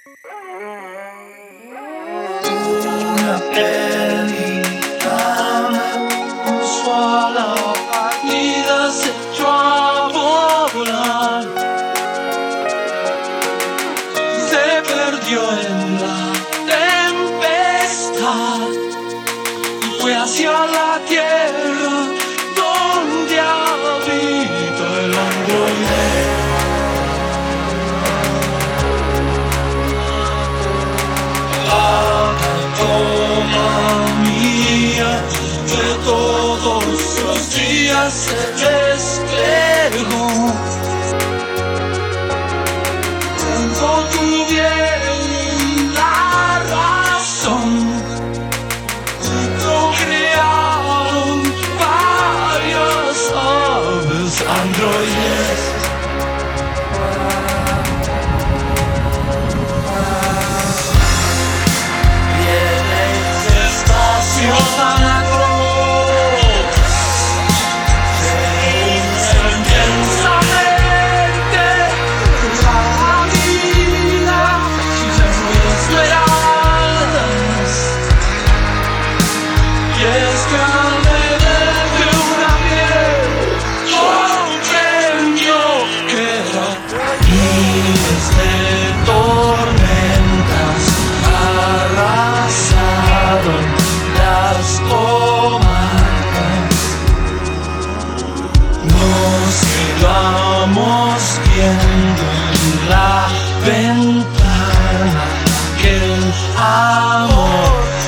Una película puso a la partida, se echó a volar, se perdió en la tempestad y fue hacia la tierra donde habita el androide. De todos los días se desplegó. Cuando tuvieron la razón, procrearon varias aves androides. Viene ese espacio tan vamos viendo en la ventana que el amor